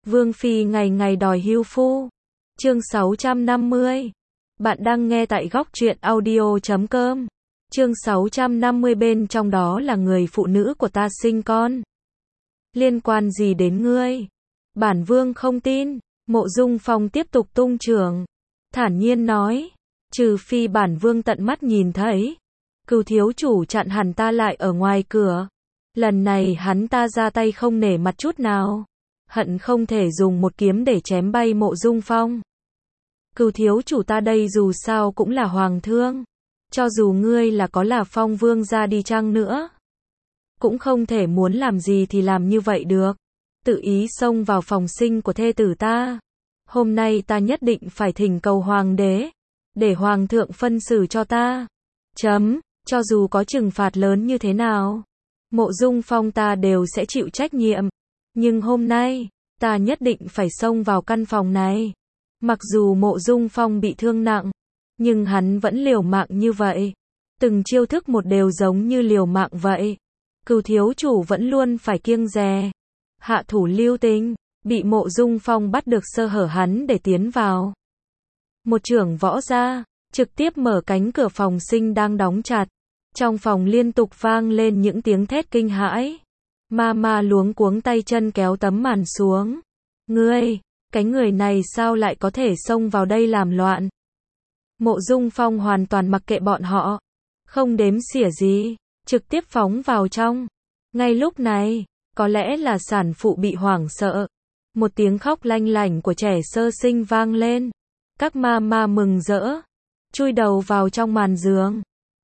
Vương phi ngày ngày đòi hưu phu. Chương 650. Bạn đang nghe tại góc truyện audio.com. Chương 650 bên trong đó là người phụ nữ của ta sinh con. Liên quan gì đến ngươi? Bản vương không tin. Mộ Dung Phong tiếp tục tung trưởng. Thản nhiên nói. Trừ phi bản vương tận mắt nhìn thấy. Cửu thiếu chủ chặn hẳn ta lại ở ngoài cửa. Lần này hắn ta ra tay không nể mặt chút nào. Hận không thể dùng một kiếm để chém bay Mộ Dung Phong. Cửu thiếu chủ ta đây dù sao cũng là hoàng thương. Cho dù ngươi là Phong vương gia đi chăng nữa. Cũng không thể muốn làm gì thì làm như vậy được. Tự ý xông vào phòng sinh của thê tử ta. Hôm nay ta nhất định phải thỉnh cầu hoàng đế. Để hoàng thượng phân xử cho ta. Cho dù có trừng phạt lớn như thế nào. Mộ Dung Phong ta đều sẽ chịu trách nhiệm. Nhưng hôm nay, ta nhất định phải xông vào căn phòng này. Mặc dù Mộ Dung Phong bị thương nặng, nhưng hắn vẫn liều mạng như vậy. Từng chiêu thức một đều giống như liều mạng vậy. Cửu thiếu chủ vẫn luôn phải kiêng dè. Hạ thủ lưu tình, bị Mộ Dung Phong bắt được sơ hở hắn để tiến vào. Một chưởng võ ra, trực tiếp mở cánh cửa phòng sinh đang đóng chặt. Trong phòng liên tục vang lên những tiếng thét kinh hãi. Ma luống cuống tay chân kéo tấm màn xuống. Cái người này sao lại có thể xông vào đây làm loạn? Mộ Dung Phong hoàn toàn mặc kệ bọn họ. Không đếm xỉa gì, trực tiếp phóng vào trong. Ngay lúc này, có lẽ là sản phụ bị hoảng sợ. Một tiếng khóc lanh lảnh của trẻ sơ sinh vang lên. Các ma mừng rỡ, chui đầu vào trong màn giường.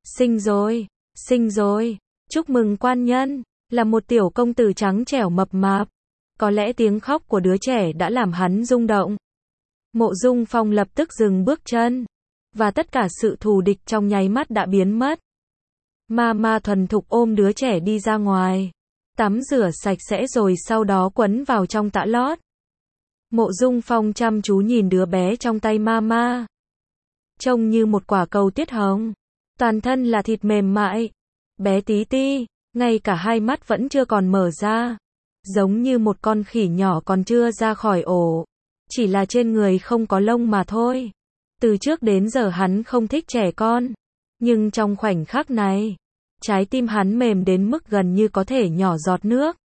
Sinh rồi, chúc mừng quan nhân, là một tiểu công tử trắng trẻo mập mạp. Có lẽ tiếng khóc của đứa trẻ đã làm hắn rung động. Mộ Dung Phong lập tức dừng bước chân, và tất cả sự thù địch trong nháy mắt đã biến mất. Ma thuần thục ôm đứa trẻ đi ra ngoài, tắm rửa sạch sẽ rồi sau đó quấn vào trong tã lót. Mộ Dung Phong chăm chú nhìn đứa bé trong tay ma. Trông như một quả cầu tuyết hồng, toàn thân là thịt mềm mại, bé tí ti, ngay cả hai mắt vẫn chưa còn mở ra, giống như một con khỉ nhỏ còn chưa ra khỏi ổ, chỉ là trên người không có lông mà thôi. Từ trước đến giờ hắn không thích trẻ con, nhưng trong khoảnh khắc này, trái tim hắn mềm đến mức gần như có thể nhỏ giọt nước.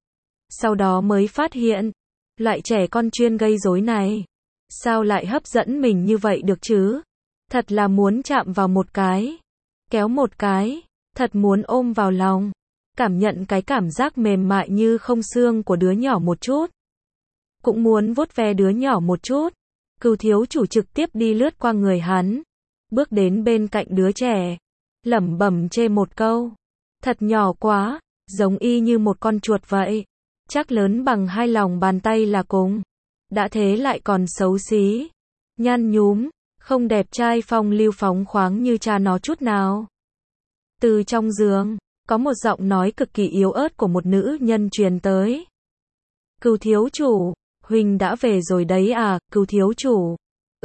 Sau đó mới phát hiện, loại trẻ con chuyên gây rối này, sao lại hấp dẫn mình như vậy được chứ? Thật là muốn chạm vào một cái, kéo một cái, thật muốn ôm vào lòng, cảm nhận cái cảm giác mềm mại như không xương của đứa nhỏ một chút. Cũng muốn vuốt ve đứa nhỏ một chút. Cửu thiếu chủ trực tiếp đi lướt qua người hắn, bước đến bên cạnh đứa trẻ, lẩm bẩm chê một câu. Thật nhỏ quá, giống y như một con chuột vậy. Chắc lớn bằng hai lòng bàn tay là cùng. Đã thế lại còn xấu xí, nhăn nhúm, không đẹp trai phong lưu phóng khoáng như cha nó chút nào. Từ trong giường, có một giọng nói cực kỳ yếu ớt của một nữ nhân truyền tới. Cửu thiếu chủ, huynh đã về rồi đấy à? Cửu thiếu chủ.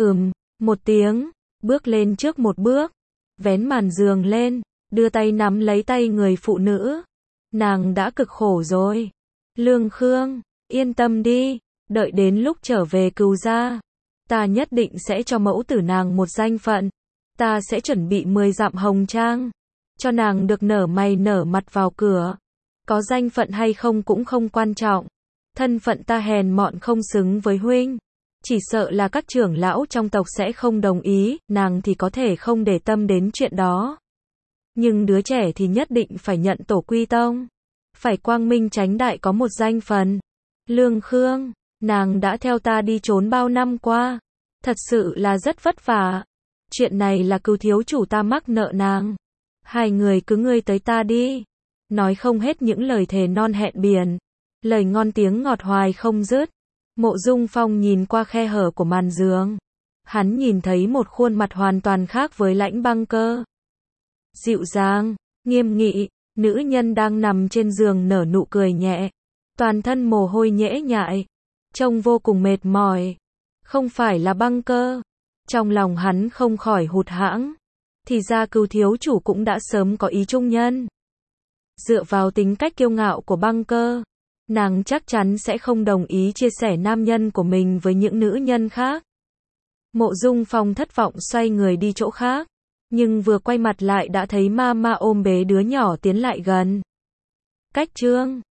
Một tiếng, bước lên trước một bước, vén màn giường lên, đưa tay nắm lấy tay người phụ nữ. Nàng đã cực khổ rồi. Lương Khương, yên tâm đi, đợi đến lúc trở về Cửu gia, ta nhất định sẽ cho mẫu tử nàng một danh phận. Ta sẽ chuẩn bị 10 dặm hồng trang, cho nàng được nở mày nở mặt vào cửa. Có danh phận hay không cũng không quan trọng. Thân phận ta hèn mọn không xứng với huynh. Chỉ sợ là các trưởng lão trong tộc sẽ không đồng ý, nàng thì có thể không để tâm đến chuyện đó. Nhưng đứa trẻ thì nhất định phải nhận tổ quy tông. Phải quang minh chánh đại có một danh phần. Lương Khương, nàng đã theo ta đi trốn bao năm qua. Thật sự là rất vất vả. Chuyện này là Cửu thiếu chủ ta mắc nợ nàng. Hai người cứ ngươi tới ta đi. Nói không hết những lời thề non hẹn biển. Lời ngon tiếng ngọt hoài không dứt. Mộ Dung Phong nhìn qua khe hở của màn giường. Hắn nhìn thấy một khuôn mặt hoàn toàn khác với Lãnh Băng Cơ. Dịu dàng, nghiêm nghị, nữ nhân đang nằm trên giường nở nụ cười nhẹ. Toàn thân mồ hôi nhễ nhại. Trông vô cùng mệt mỏi. Không phải là Băng Cơ. Trong lòng hắn không khỏi hụt hẫng. Thì ra Cửu thiếu chủ cũng đã sớm có ý trung nhân. Dựa vào tính cách kiêu ngạo của Băng Cơ, Nàng chắc chắn sẽ không đồng ý chia sẻ nam nhân của mình với những nữ nhân khác. Mộ Dung Phong thất vọng xoay người đi chỗ khác, nhưng vừa quay mặt lại đã thấy Mama ôm bế đứa nhỏ tiến lại gần. Cách chương